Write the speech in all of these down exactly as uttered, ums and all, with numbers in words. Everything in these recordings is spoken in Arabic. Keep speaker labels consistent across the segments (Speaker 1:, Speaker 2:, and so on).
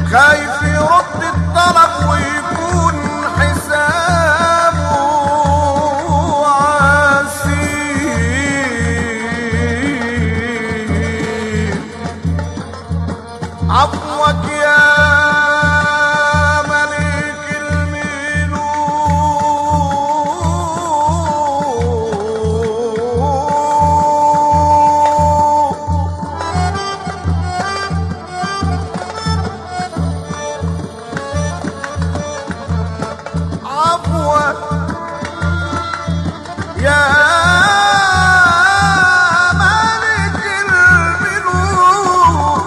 Speaker 1: خايف يرد الطلب ويكون حسابه عسير. عفوك يا ملك الملوك، عفوك يا ملك الملوك.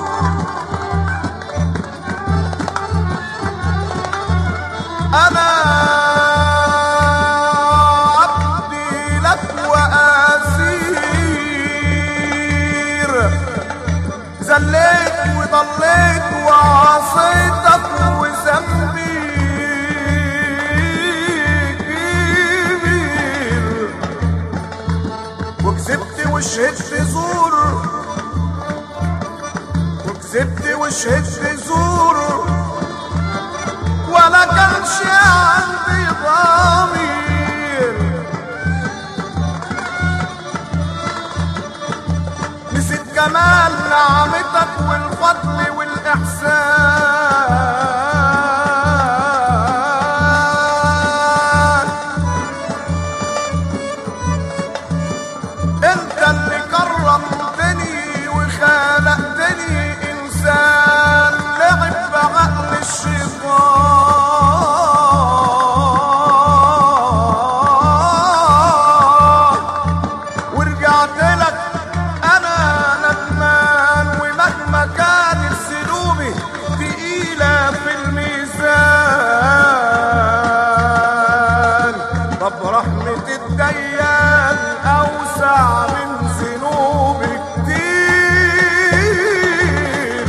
Speaker 1: أنا عبدي لك وأسير، زليت وضليت وعصيتك وذنبي كبير، وكذبت وشهدت زور، وكذبت وشهدت زور، ولا كانش عندي ضمير. نسيت كمال نعمتك والفضل والإحسان. انت اللي كرمتني وخلقتني انسان لعب بعقل الشيطان، ورجعت لك انا ندمان، ومهما كانت ذنوبي تقيلة في الميزان. طب رحمة الديان اوسع من ذنوبي كتير.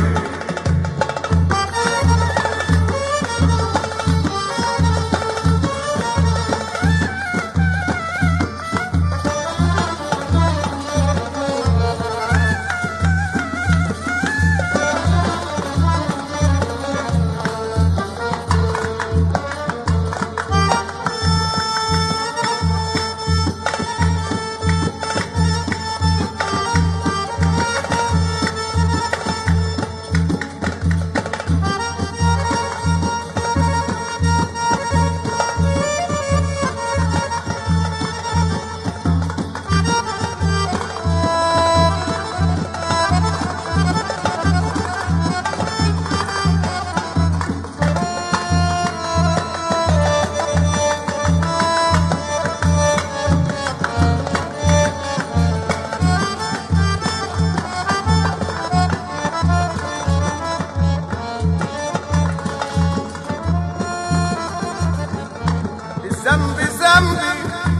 Speaker 1: الذنب ذنبي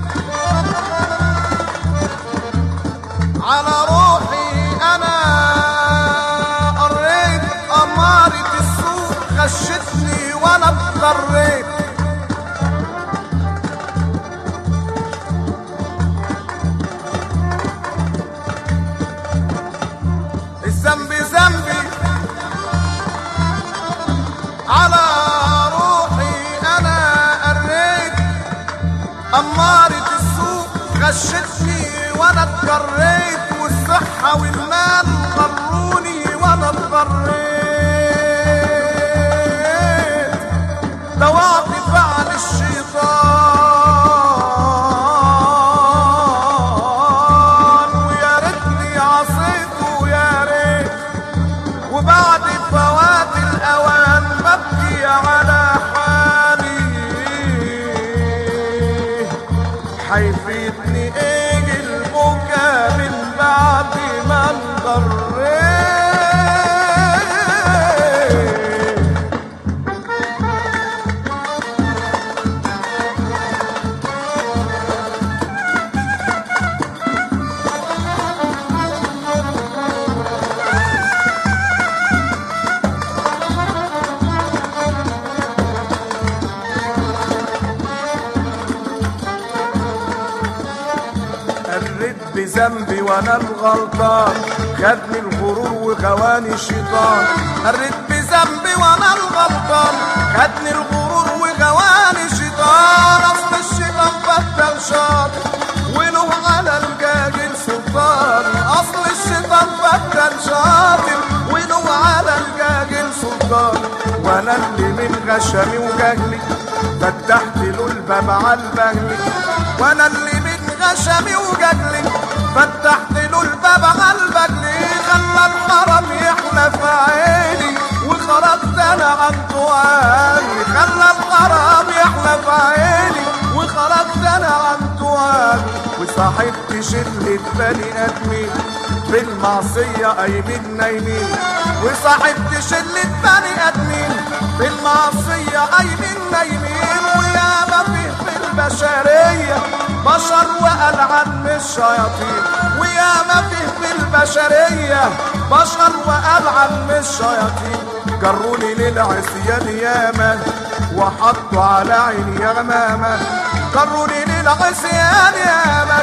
Speaker 1: على روحي انا، قريت أمارة السوق غشتني وانا اتضريت. الذنب ذنبي على روحي انا، قريت أمارة السوق غشتني وانا اتجريت، والصحة والمال غروني وانا اتضريت. دوعت فعل الشيطان، ويا ريتني عصيته يا ريت، وبعد فوات الأوان ببكي على حالي. حيفيدني ايه البكا من بعد ما انضريت. بذنبي وانا الغلطان، خدني الغرور وغواني الشيطان. قريت بذنبي الذنب وانا الغلطان، خدني الغرور وغواني شيطان. اصل الشيطان فتن شاطر وله على الجاهل سلطان، اصل الشيطان فتن شاطر وله على الجاهل سلطان. وانا اللي من غشمي وجهلي فتحت له الباب على البهلي، وانا اللي من غشمي وجهلي فتحت له الباب على البهلي. خلى الحرام يحلى في عيني وخرجت انا عن طوالي، خلى الحرام يحلى في عيني وخرجت انا عن طوالي. وصاحبت شلة بني ادمين في المعصية قايمين نايمين، وصاحبت شلة بني ادمين في المعصية قايمين نايمين. وياما فيه في البشرية بشر وألعن من الشياطين، وياما فيه في البشرية بشر وألعن من الشياطين. جروني للعصيان ياما وحطوا على عيني غمامة، جروني للعصيان ياما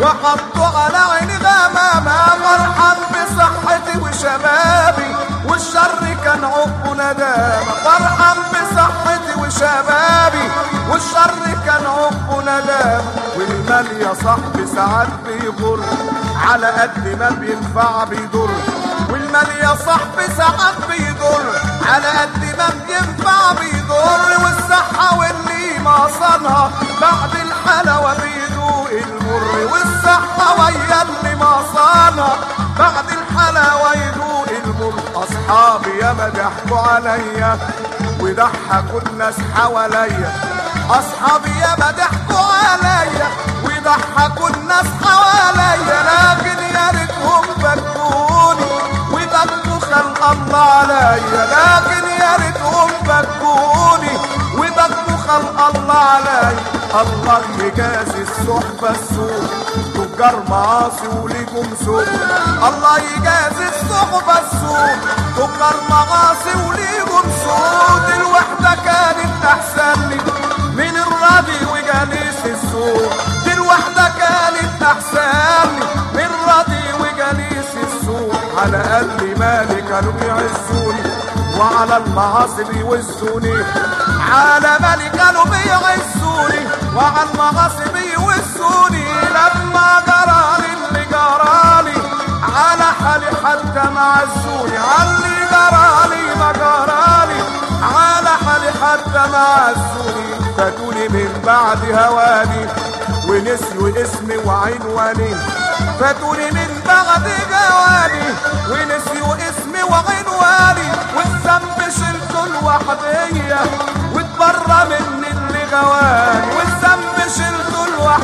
Speaker 1: وحطوا على عيني غمامة. فرحان بصحتي وشبابي والشر كان عقب ندامة، فرحان بصحتي وشبابي والشر كان عقب ندامة. والمال يا صاحبي ساعات بيضر على قد ما بينفع بيضر، والمال يا صاحبي ساعات بيضر على قد ما بينفع بيضر. والصحة واللي ما صانها بعد الحلاوة بيدوق المر، والصحة ويا اللي ما صانها بعد الحلاوة يدوق المر. أصحابي ياما ضحكوا عليا وضحكوا الناس حواليا، أصحابي ياما ضحكوا عليا وضحكوا الناس حواليا. لكن يا ريتهم بكوني وبكوا خلق الله عليا، لكن يا ريتهم بكوني وبكوا خلق الله عليا. الله يجازي الصحبة السوء تجار معاصي وليكم سوء، الله يجازي الصحبة السوء تجار معاصي وليكم سوء. الوحدة كانت أحسن لي من الراضي وجالس السوء، الوحدة كانت أحسن لي من راضي وجالس السوء. على قلبي مالي كانوا بيعزوني وعلى المعاصي بيوزوني، على مالي كانوا بيعزوني وعلى المعاصي بيوزوني. لما جرالي اللي جرالي على حالي حتى ما عزوني، على اللي جرالي ما جرالي على حالي حتى ما عزوني. فاتوني من بعد هواني ونسيوا اسمي وعنواني، فاتوني من بعد جواني ونسيوا اسمي وعنواني. والذنب شلته لوحدية واتبرى مني اللي غواني، والذنب شلته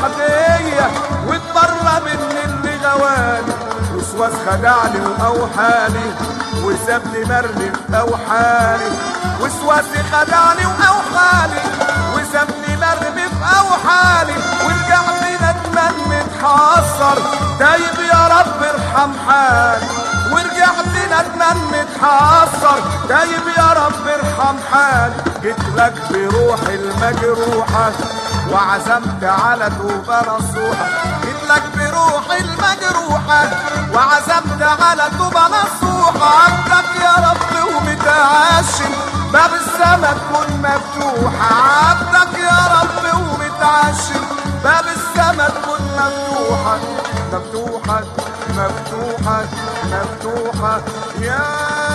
Speaker 1: لوحدية واتبرى مني اللي غواني. وسواس خدعني وأوحالي وسابني مرمي في أوحالي، وسواسي خدعني وأوحالي وسابني مرمي في أوحالي. ورجعت ندمان متحسر تايب يا رب ارحم حالي، ورجعت ندمان متحسر تايب يا رب ارحم حالي. جيت لك بروحي المجروحة وعزمت على توبة نصوحة، جيت لك بروحي المجروحة وعزمت على توبة نصوحة. عبدك يا رب ومتعشم باب السما تكون مفتوحة، عبدك يا رب ومتعشم باب السما تكون مفتوحة، مفتوحة مفتوحة مفتوحة يا